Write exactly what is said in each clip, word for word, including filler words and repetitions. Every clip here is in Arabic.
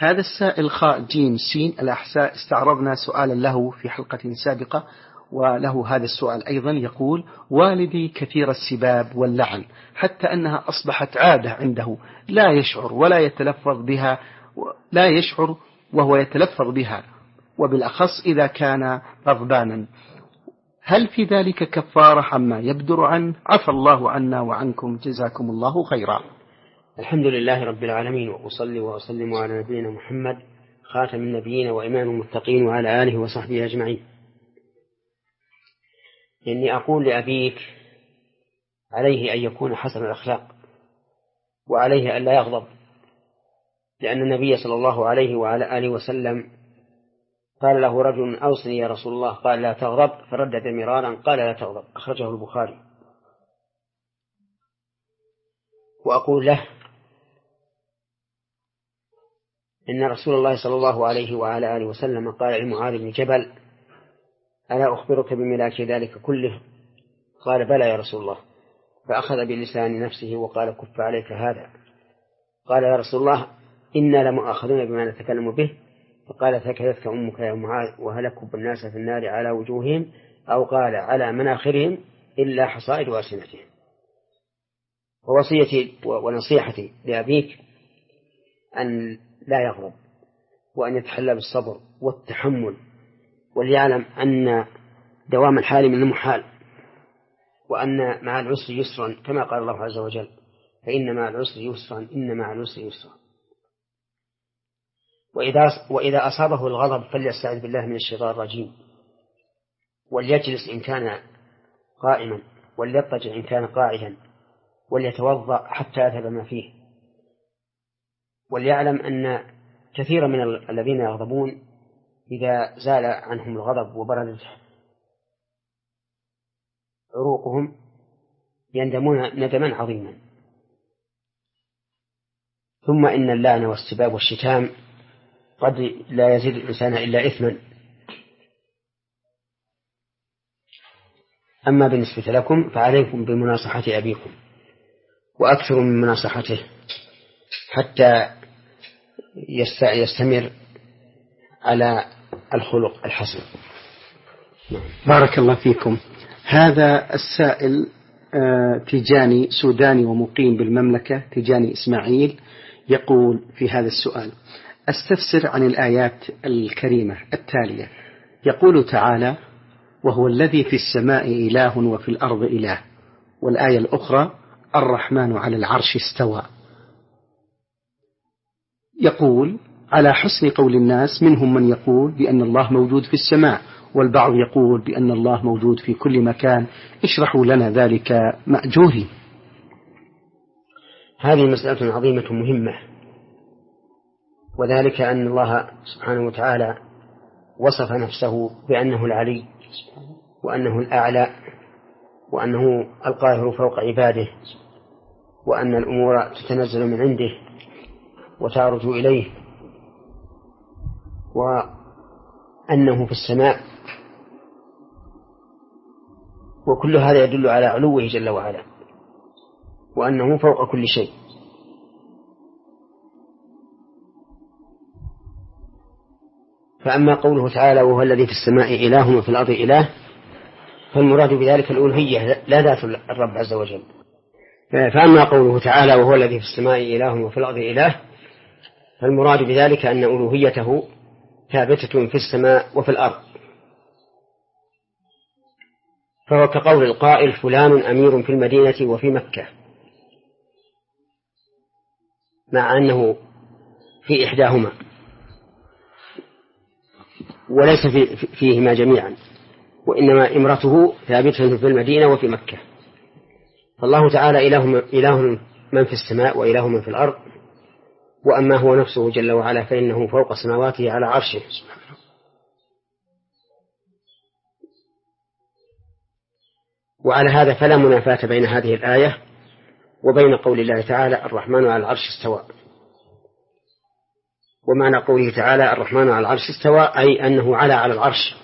هذا السائل خاء جيم سين الأحساء استعرضنا سؤالا له في حلقة سابقة، وله هذا السؤال أيضا. يقول: والدي كثير السباب واللعن حتى أنها أصبحت عادة عنده، لا يشعر ولا يتلفظ بها، لا يشعر وهو يتلفظ بها، وبالأخص إذا كان غضبانا. هل في ذلك كفارة عما يبدر عنه؟ عفى الله عنا وعنكم، جزاكم الله خيرا. الحمد لله رب العالمين، وأصلي وأسلم على نبينا محمد خاتم النبيين وإمام المتقين وعلى آله وصحبه أجمعين. إني أقول لأبيك عليه أن يكون حسن الأخلاق، وعليه أن لا يغضب، لأن النبي صلى الله عليه وعلى آله وسلم قال له رجل: أوصني يا رسول الله، قال: لا تغضب، فردد مرارا قال: لا تغضب، أخرجه البخاري. وأقول له إن رسول الله صلى الله عليه وعلى آله وسلم قال لمعاذ بن جبل: ألا أخبرك بملاك ذلك كله؟ قال: بلى يا رسول الله. فأخذ بلسان نفسه وقال: كف عليك هذا. قال: يا رسول الله، إنا لمؤاخذون بما نتكلم به. فقال: ثكلتك أمك يا معاذ، وهلكوا الناس في النار على وجوههم، أو قال على مناخرهم، إلا حصائد ألسنتهم. ووصيتي ونصيحتي لأبيك أن لا يغضب، وأن يتحلى بالصبر والتحمل، وليعلم أن دوام الحال من المحال، وأن مع العسر يسرا، كما قال الله عز وجل: فإن مع العسر يسرا، إن مع العسر يسرا. وإذا, وإذا أصابه الغضب فليستعذ بالله من الشيطان الرجيم، وليجلس إن كان قائما، وليضطجع إن كان قاعدا، وليتوضأ حتى يذهب ما فيه. وليعلم أن كثيرا من الذين يغضبون إذا زال عنهم الغضب وبردت عروقهم يندمون ندما عظيما. ثم إن اللعن والسباب والشتام قد لا يزيد الإنسان إلا إثما. أما بالنسبة لكم فعليكم بمناصحة أبيكم، وأكثر من مناصحته حتى يستمر على الخلق الحسن. بارك الله فيكم. هذا السائل تيجاني سوداني ومقيم بالمملكة، تيجاني إسماعيل، يقول في هذا السؤال: أستفسر عن الآيات الكريمة التالية. يقول تعالى: وهو الذي في السماء إله وفي الأرض إله، والآية الأخرى: الرحمن على العرش استوى. يقول: على حسن قول الناس منهم من يقول بأن الله موجود في السماء، والبعض يقول بأن الله موجود في كل مكان، اشرحوا لنا ذلك مأجورين. هذه مسألة عظيمة مهمة، وذلك أن الله سبحانه وتعالى وصف نفسه بأنه العلي، وأنه الأعلى، وأنه القاهر فوق عباده، وأن الأمور تتنزل من عنده وتعرج إليه، وأنه في السماء، وكل هذا يدل على علوه جل وعلا، وأنه فوق كل شيء. فأما قوله تعالى: وهو الذي في السماء إله وفي الأرض إله، فالمراد بذلك الألوهية لا ذات الرب عز وجل. فأما قوله تعالى: وهو الذي في السماء إله وفي الأرض إله، فالمراد بذلك أن ألوهيته ثابتة في السماء وفي الأرض. فهو كقول القائل: فلان أمير في المدينة وفي مكة، مع أنه في إحداهما وليس في فيهما جميعا، وإنما إمرته ثابتة في المدينة وفي مكة. فالله تعالى إله, إله من في السماء وإله من في الأرض، وأما هو نفسه جل وعلا فإنه فوق سماواته على عرشه. وعلى هذا فلا منافاة بين هذه الآية وبين قول الله تعالى: الرحمن على العرش استوى. ومعنى قوله تعالى: الرحمن على العرش استوى أي أنه على على العرش،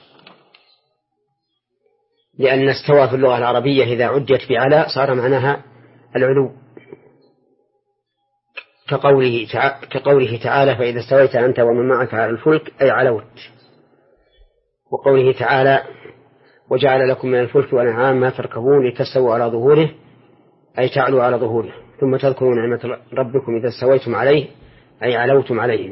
لأن استوى في اللغة العربية إذا عدت بعلى صار معناها العلو. كقوله تعالى, كقوله تعالى فإذا استويت أنت ومن معك على الفلك أي علوت. وقوله تعالى وجعل لكم من الفلك والأنعام ما تركبون لتستووا على ظهوره أي تعلوا على ظهوره ثم تذكروا نعمة ربكم إذا استويتم عليه أي علوتم عليه.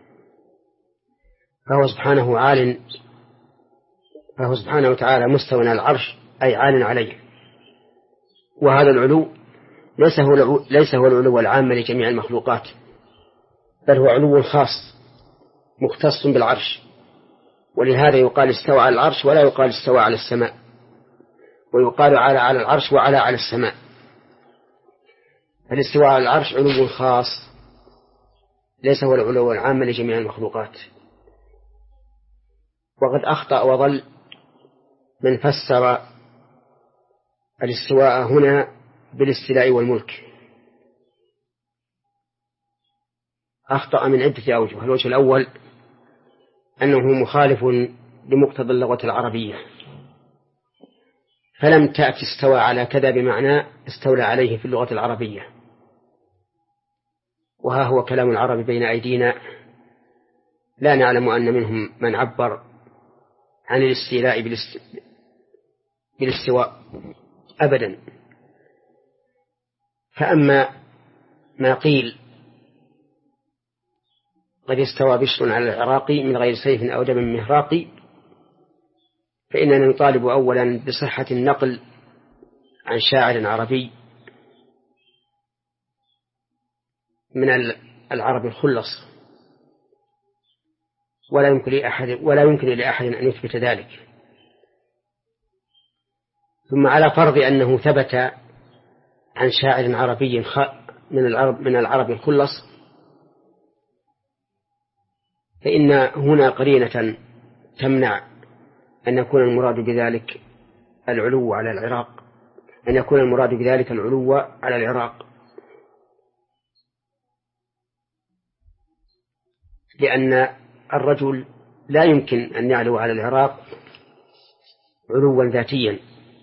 فهو سبحانه عال فهو سبحانه وتعالى مستوى على العرش أي عال عليه. وهذا العلو ليس هو العلو, ليس هو العلو العام لجميع المخلوقات، بل هو علو خاص مختص بالعرش. ولهذا يقال استوى على العرش ولا يقال استوى على السماء، ويقال على على العرش وعلى على السماء. فالاستواء على العرش علو خاص ليس هو العلو العام لجميع المخلوقات. وقد أخطأ وضل من فسر الاستواء هنا بالاستيلاء والملك، أخطأ من عدة أوجه. الوجه الأول أنه مخالف لمقتضى اللغة العربية، فلم تأتي استوى على كذا بمعنى استولى عليه في اللغة العربية، وها هو كلام العرب بين أيدينا لا نعلم أن منهم من عبر عن الاستيلاء بالاستواء أبدا. فأما ما قيل قد استوى بشر على العراق من غير سيف أو دم مهراق، فإننا نطالب أولا بصحة النقل عن شاعر عربي من العرب الخلص، ولا يمكن لأحد ولا يمكن لأحد أن يثبت ذلك. ثم على فرض أنه ثبت عن شاعر عربي من العرب من العرب الخلص، فإن هنا قرينة تمنع أن يكون المراد بذلك العلو على العراق أن يكون المراد بذلك العلو على العراق، لأن الرجل لا يمكن أن يعلو على العراق علوا ذاتيا،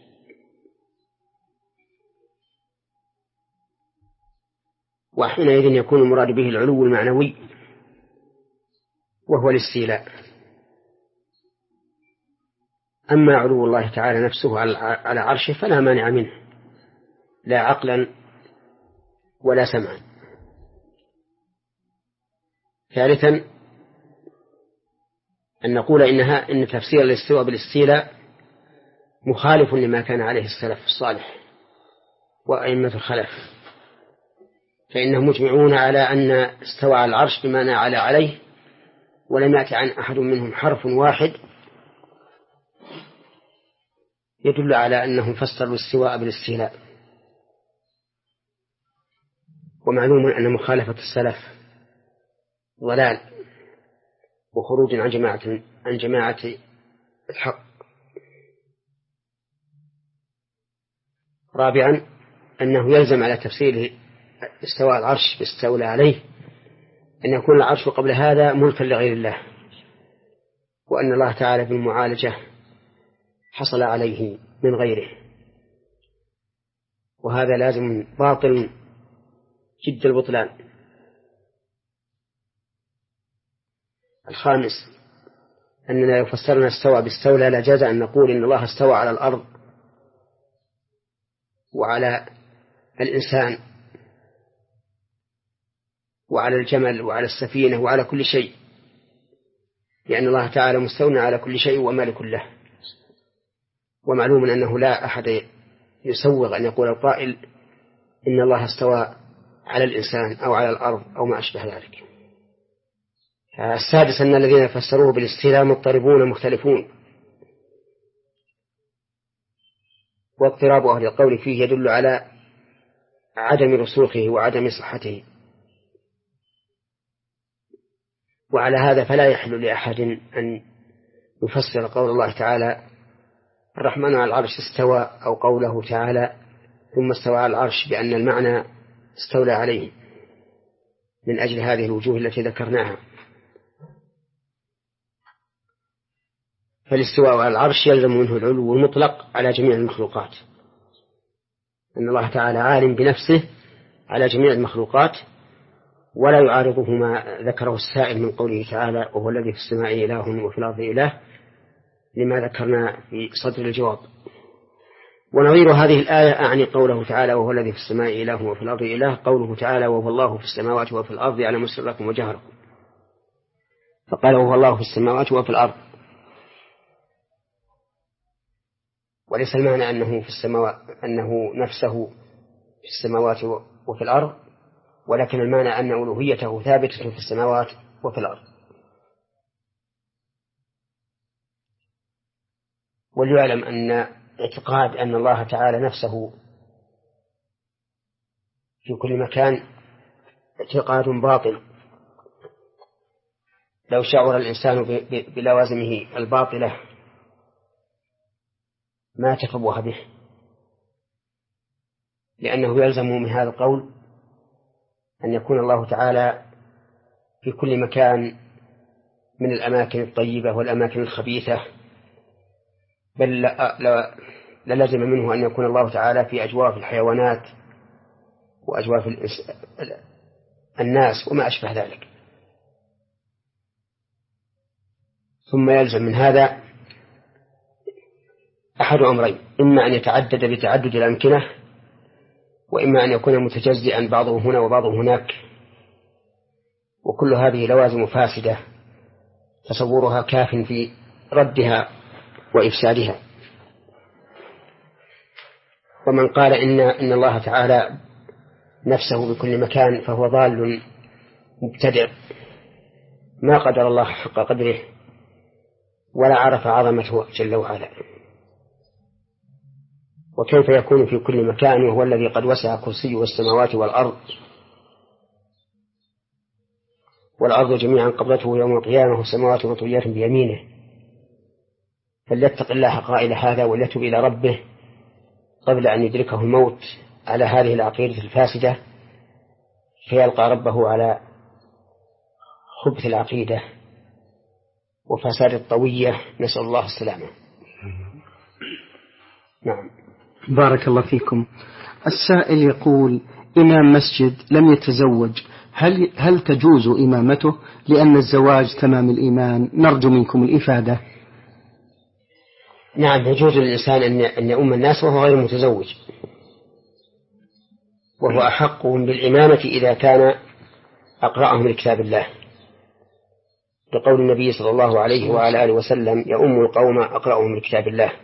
وحينئذ يكون المراد به العلو المعنوي وهو الاستيلاء. أما علو الله تعالى نفسه على عرشه فلا مانع منه لا عقلا ولا سمعا. ثالثا أن نقول إنها إن تفسير الاستواء بالاستيلاء مخالف لما كان عليه السلف الصالح وأئمة الخلف، فإنهم مجمعون على أن استوى على العرش بمعنى على عليه، ولم يأتي عن أحد منهم حرف واحد يدل على أنهم فسروا الاستواء بالاستيلاء. ومعلوم أن مخالفة السلف ضلال وخروج عن جماعة عن جماعة الحق. رابعا أنه يلزم على تفسير استواء العرش باستولى عليه أن يكون العرش قبل هذا ملكا لغير الله، وأن الله تعالى بالمعالجة حصل عليه من غيره، وهذا لازم باطل جد البطلان. الخامس أننا لو فسرنا استوى باستولى لجاز أن نقول إن الله استوى على الأرض وعلى الإنسان وعلى الجمل وعلى السفينة وعلى كل شيء، لأن الله تعالى مستولى على كل شيء ومالك له. ومعلوم أنه لا أحد يسوغ أن يقول القائل إن الله استوى على الإنسان أو على الأرض أو ما أشبه ذلك. السادس أن الذين فسروه بالاستيلاء مضطربون مختلفون، واضطراب أهل القول فيه يدل على عدم رسوخه وعدم صحته، وعلى هذا فلا يحل لأحد أن يفسر قول الله تعالى الرحمن على العرش استوى أو قوله تعالى ثم استوى على العرش بأن المعنى استولى عليه، من أجل هذه الوجوه التي ذكرناها. فالاستواء على العرش يلزم منه العلو المطلق على جميع المخلوقات، أن الله تعالى عالم بنفسه على جميع المخلوقات، ولا يعارضه ما ذكره السائل من قوله تعالى وهو الذي في السماء إله وفي الأرض إله، لما ذكرنا في صدر الجواب. ونظير هذه الآية أعني قوله تعالى وهو الذي في السماء إله وفي الأرض إله، قوله تعالى وهو الله في السماوات وفي الأرض يعلم سركم وجهركم، فقال وهو الله في السماوات وفي الأرض، وليس المعنى أنه في السماوات أنه نفسه في السماوات وفي الأرض، ولكن المعنى أن ألوهيته ثابتة في السماوات وفي الأرض. وليعلم أن اعتقاد أن الله تعالى نفسه في كل مكان اعتقاد باطل. لو شعر الإنسان بلوازمه الباطلة ما تفوه به، لأنه يلزم من هذا القول أن يكون الله تعالى في كل مكان من الأماكن الطيبة والأماكن الخبيثة، بل للزم منه أن يكون الله تعالى في أجواف الحيوانات وأجواف الناس وما أشبه ذلك. ثم يلزم من هذا أحد أمرين: إما أن يتعدد بتعدد الأمكنة، وإما أن يكون متجزئا بعضه هنا وبعضه هناك، وكل هذه لوازم فاسدة تصورها كاف في ردها وإفسادها. ومن قال إن, إن الله تعالى نفسه بكل مكان فهو ضال مبتدع، ما قدر الله حق قدره ولا عرف عظمته جل وعلا. وكيف يكون في كل مكان وهو الذي قد وسع كرسيه السماوات والأرض والأرض جميعا قبضته يوم القيامة والسماوات مطويات بيمينه؟ فليتق الله قائل هذا وليتب إلى ربه قبل أن يدركه الموت على هذه العقيدة الفاسدة، فيلقى ربه على خبث العقيدة وفساد الطوية، نسأل الله السلامة. نعم. بارك الله فيكم. السائل يقول: إمام مسجد لم يتزوج، هل, هل تجوز إمامته؟ لأن الزواج تمام الإيمان، نرجو منكم الإفادة. نعم، يجوز للإنسان أن يؤم الناس وهو غير متزوج، وهو أحقهم بالإمامة إذا كان أقرأهم لكتاب الله، لقول النبي صلى الله عليه وعلى آله وسلم: يؤم القوم أقرأهم لكتاب الله.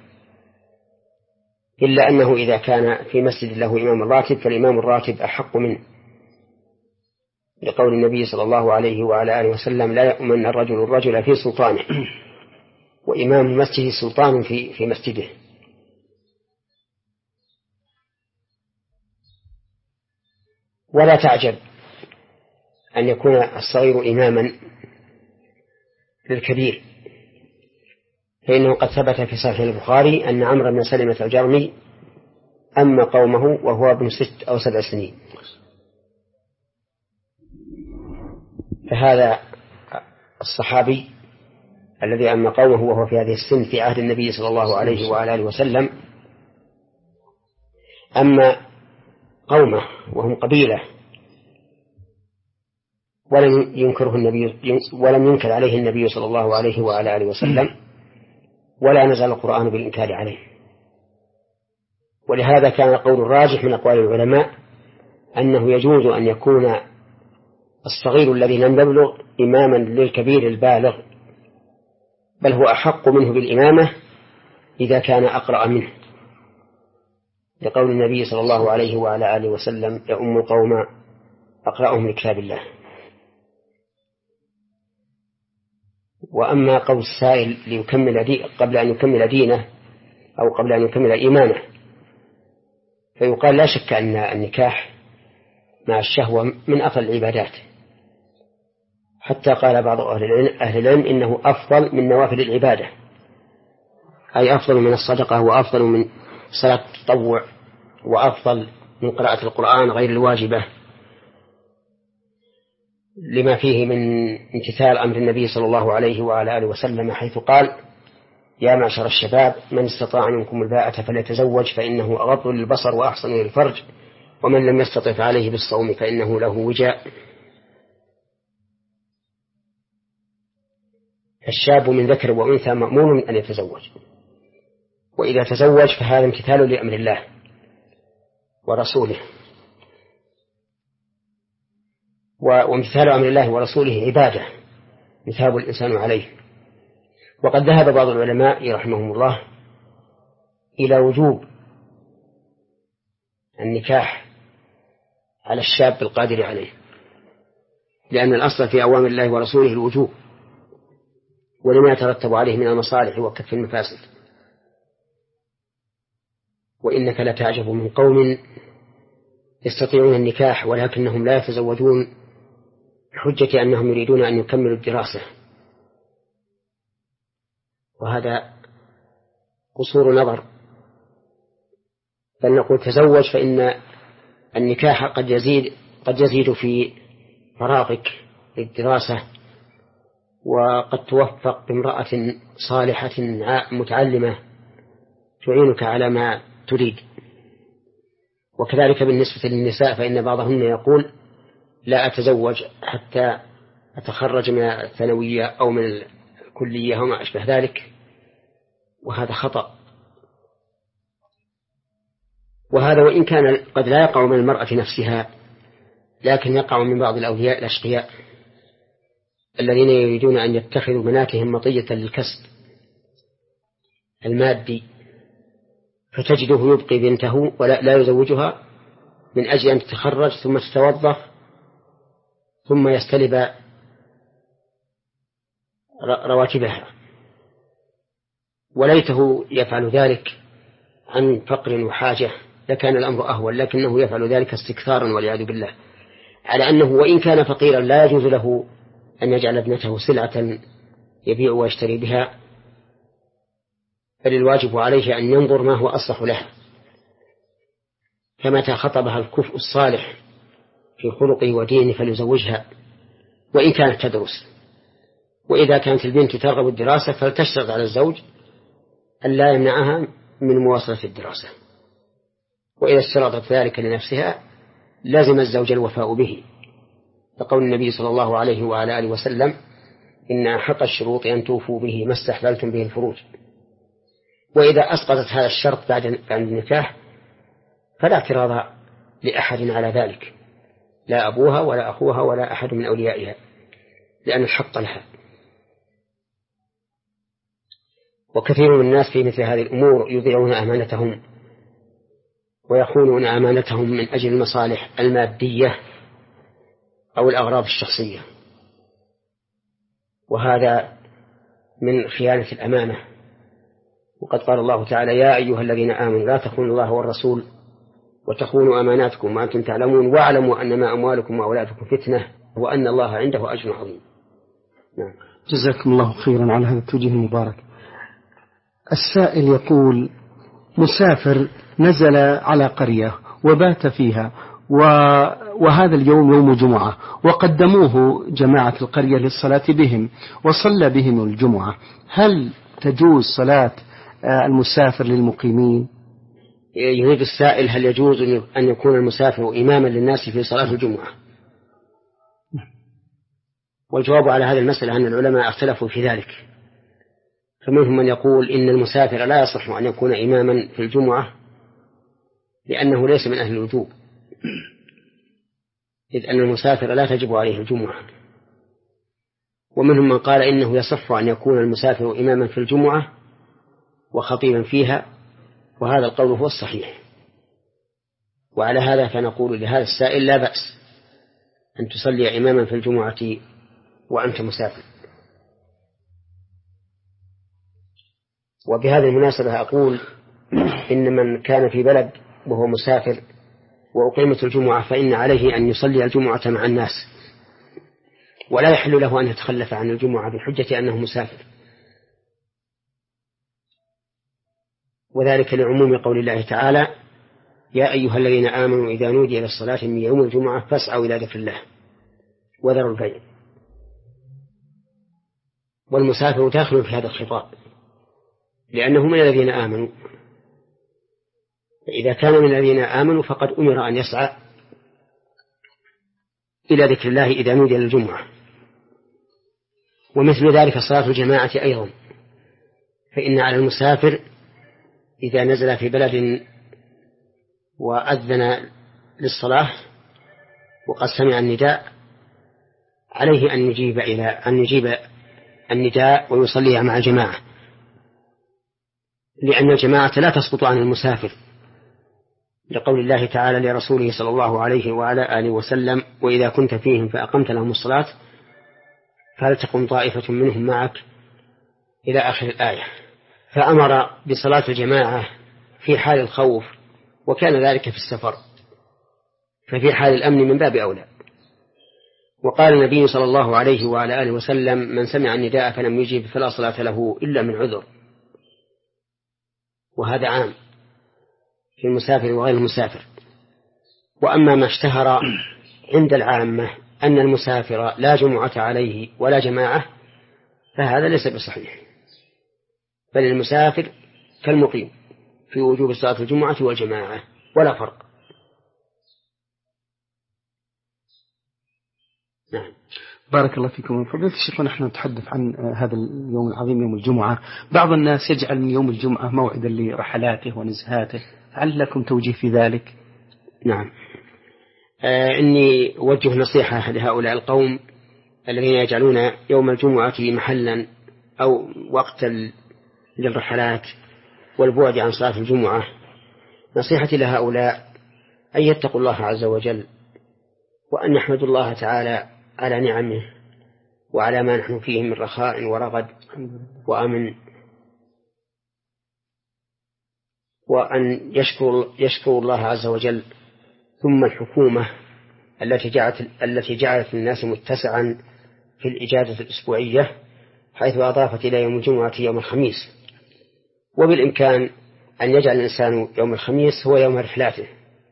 إلا أنه إذا كان في مسجد له إمام راتب فالإمام الراتب أحق منه، لقول النبي صلى الله عليه وعلى آله وسلم: لا يؤمن الرجل الرجل في سلطانه، وإمام المسجد سلطان في في مسجده. ولا تعجب أن يكون الصغير إماما للكبير، فإنه قد ثبت في صحيح البخاري أن عمرو بن سلمة الجرمي أما قومه وهو ابن ست أو سبع سنين، فهذا الصحابي الذي أما قومه وهو في هذه السن في عهد النبي صلى الله عليه وعلى آله وسلم أما قومه وهم قبيلة، ولم ينكره النبي ولم ينكر عليه النبي صلى الله عليه وعلى آله وسلم، ولا نزل القرآن بالإنكار عليه. ولهذا كان قول الراجح من أقوال العلماء أنه يجوز أن يكون الصغير الذي لم يبلغ إماما للكبير البالغ، بل هو أحق منه بالإمامة إذا كان أقرأ منه، لقول النبي صلى الله عليه وعلى آله وسلم: يؤم القوم أقرأهم لكتاب الله. وأما قول السائل ليكمل دي قبل أن يكمل دينه أو قبل أن يكمل إيمانه، فيقال لا شك أن النكاح مع الشهوة من أفضل العبادات، حتى قال بعض أهل العلم إنه أفضل من نوافل العبادة، أي أفضل من الصدقة وأفضل من صلاة التطوع وأفضل من قراءة القرآن غير الواجبة، لما فيه من امتثال أمر النبي صلى الله عليه وعلى آله وسلم، حيث قال: يا معشر الشباب من استطاع منكم الباءة فليتزوج فإنه أغض للبصر وأحسن للفرج، ومن لم يستطع فعليه بالصوم فإنه له وجاء. الشاب من ذكر وأنثى مأمور من أن يتزوج، وإذا تزوج فهذا امتثال لأمر الله ورسوله، وامتثال أمر الله ورسوله عبادة يثاب الإنسان عليه. وقد ذهب بعض العلماء رحمهم الله إلى وجوب النكاح على الشاب القادر عليه، لأن الأصل في أوامر الله ورسوله الوجوب ولما يترتب عليه من المصالح وكف المفاسد. وإنك لتعجب من قوم يستطيعون النكاح ولكنهم لا يتزوجون بحجة أنهم يريدون أن يكملوا الدراسة، وهذا قصور نظر. بل نقول تزوج، فإن النكاح قد يزيد قد يزيد في فراغك للدراسة، وقد توفق بامرأة صالحة متعلمة تعينك على ما تريد. وكذلك بالنسبة للنساء، فإن بعضهن يقول لا أتزوج حتى أتخرج من الثانوية أو من الكلية وما أشبه ذلك، وهذا خطأ. وهذا وإن كان قد لا يقع من المرأة نفسها، لكن يقع من بعض الأولياء الأشقياء الذين يريدون أن يتخذوا بناتهم مطية للكسب المادي، فتجده يبقي بنته ولا لا يزوجها من أجل أن تتخرج ثم تتوظف ثم يستلب رواتبها. وليته يفعل ذلك عن فقر وحاجة لكان الأمر أهول، لكنه يفعل ذلك استكثارا والعياذ بالله، على أنه وإن كان فقيرا لا يجوز له أن يجعل ابنته سلعة يبيع ويشتري بها، بل الواجب عليه أن ينظر ما هو أصلح له. فمتى خطبها الكفء الصالح في خلقه ودينه فليزوجها وإن كانت تدرس. وإذا كانت البنت ترغب الدراسة فلتشترط على الزوج أن لا يمنعها من مواصلة الدراسة، وإذا اشترطت ذلك لنفسها لازم الزوج الوفاء به، فقول النبي صلى الله عليه وعلى آله وسلم إن أحق الشروط أن توفوا به ما استحللتم به الفروج. وإذا أسقطت هذا الشرط بعد النكاح فلا اعتراض لأحد على ذلك، لا أبوها ولا أخوها ولا أحد من أوليائها، لأن الحق لها. وكثير من الناس في مثل هذه الأمور يضيعون أمانتهم ويخونون أمانتهم من أجل المصالح المادية أو الأغراض الشخصية، وهذا من خيانة الأمانة. وقد قال الله تعالى يا أيها الذين آمنوا لا تخونوا الله والرسول وتخونوا أماناتكم وأنتم تعلمون واعلموا أنما أموالكم وأولادكم فتنة وأن الله عنده أجر عظيم. نعم. جزاكم الله خيرا على هذا التوجيه المبارك. السائل يقول مسافر نزل على قرية وبات فيها وهذا اليوم يوم جمعة، وقدموه جماعة القرية للصلاة بهم وصلى بهم الجمعة، هل تجوز صلاة المسافر للمقيمين؟ يريد السائل هل يجوز أن يكون المسافر إماما للناس في صلاة الجمعة؟ والجواب على هذه المسألة أن العلماء اختلفوا في ذلك، فمنهم من يقول إن المسافر لا يصح أن يكون إماما في الجمعة لأنه ليس من أهل الوجوب، إذ أن المسافر لا تجب عليه الجمعة. ومنهم من قال إنه يصح أن يكون المسافر إماما في الجمعة وخطيبا فيها، وهذا القول هو الصحيح. وعلى هذا فنقول لهذا السائل لا بأس أن تصلي إماما في الجمعة وأنت مسافر. وبهذه المناسبة أقول إن من كان في بلد وهو مسافر وأقيمت الجمعة فإن عليه أن يصلي الجمعة مع الناس، ولا يحل له أن يتخلف عن الجمعة بحجة أنه مسافر، وذلك لعموم قول الله تعالى يا أيها الذين آمنوا إذا نودي إلى الصلاة من يوم الجمعة فاسعوا إلى ذكر الله وذروا البيع. والمسافر داخل في هذا الخطاب لأنه من الذين آمنوا، فإذا كان من الذين آمنوا فقد أمر أن يسعى إلى ذكر الله إذا نودي للجمعة. ومثل ذلك صلاة الجماعة أيضا، فإن على المسافر إذا نزل في بلد وأذن للصلاة وقد سمع النداء عليه أن يجيب إلى أن يجيب النداء ويصلي مع الجماعة، لأن الجماعة لا تسقط عن المسافر، لقول الله تعالى لرسوله صلى الله عليه وعلى آله وسلم: وإذا كنت فيهم فأقمت لهم الصلاة فلتقم طائفة منهم معك إلى آخر الآية. فأمر بصلاة الجماعة في حال الخوف، وكان ذلك في السفر، ففي حال الأمن من باب أولى. وقال النبي صلى الله عليه وعلى آله وسلم: من سمع النداء فلم يجب فلا صلاة له إلا من عذر. وهذا عام في المسافر وغير المسافر. وأما ما اشتهر عند العامة أن المسافر لا جمعة عليه ولا جماعة فهذا ليس بصحيح، بل المسافر كالمقيم في وجوب صلاة الجمعة والجماعة ولا فرق. نعم. بارك الله فيكم. فضيلة الشيخ، ونحن نتحدث عن هذا اليوم العظيم يوم الجمعة، بعض الناس يجعل من يوم الجمعة موعدا لرحلاته ونزهاته، هل لكم توجيه في ذلك؟ نعم. آه إني أوجه نصيحة لهؤلاء القوم الذين يجعلون يوم الجمعة محلا أو وقتا للرحلات والبعد عن صلاة الجمعة. نصيحتي لهؤلاء أن يتقوا الله عز وجل، وأن يحمدوا الله تعالى على نعمه وعلى ما نحن فيه من رخاء ورغد وأمن، وأن يشكروا يشكروا الله عز وجل، ثم الحكومة التي جعلت التي جعلت الناس متسعا في الإجازة الأسبوعية، حيث أضافت إلى يوم الجمعة يوم الخميس. وبالإمكان أن يجعل الإنسان يوم الخميس هو يوم رحلاته،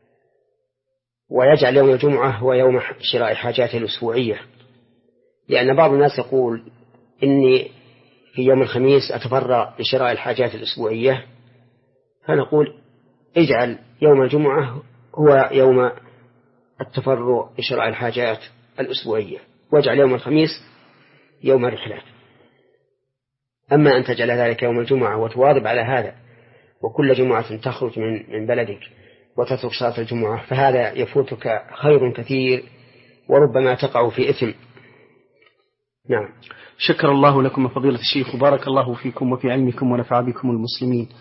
ويجعل يوم الجمعة هو يوم شراء حاجاته الأسبوعية، لأن بعض الناس يقول إني في يوم الخميس أتفرغ لشراء الحاجات الأسبوعية، فنقول اجعل يوم الجمعة هو يوم التفرغ لشراء الحاجات الأسبوعية، واجعل يوم الخميس يوم الرحلات. أما أن تجعل ذلك يوم الجمعة وتواظب على هذا وكل جمعة تخرج من من بلدك وتترك صلاة الجمعة، فهذا يفوتك خير كثير وربما تقع في إثم. نعم. شكر الله لكم فضيلة الشيخ، وبارك الله فيكم وفي علمكم ونفع بكم المسلمين.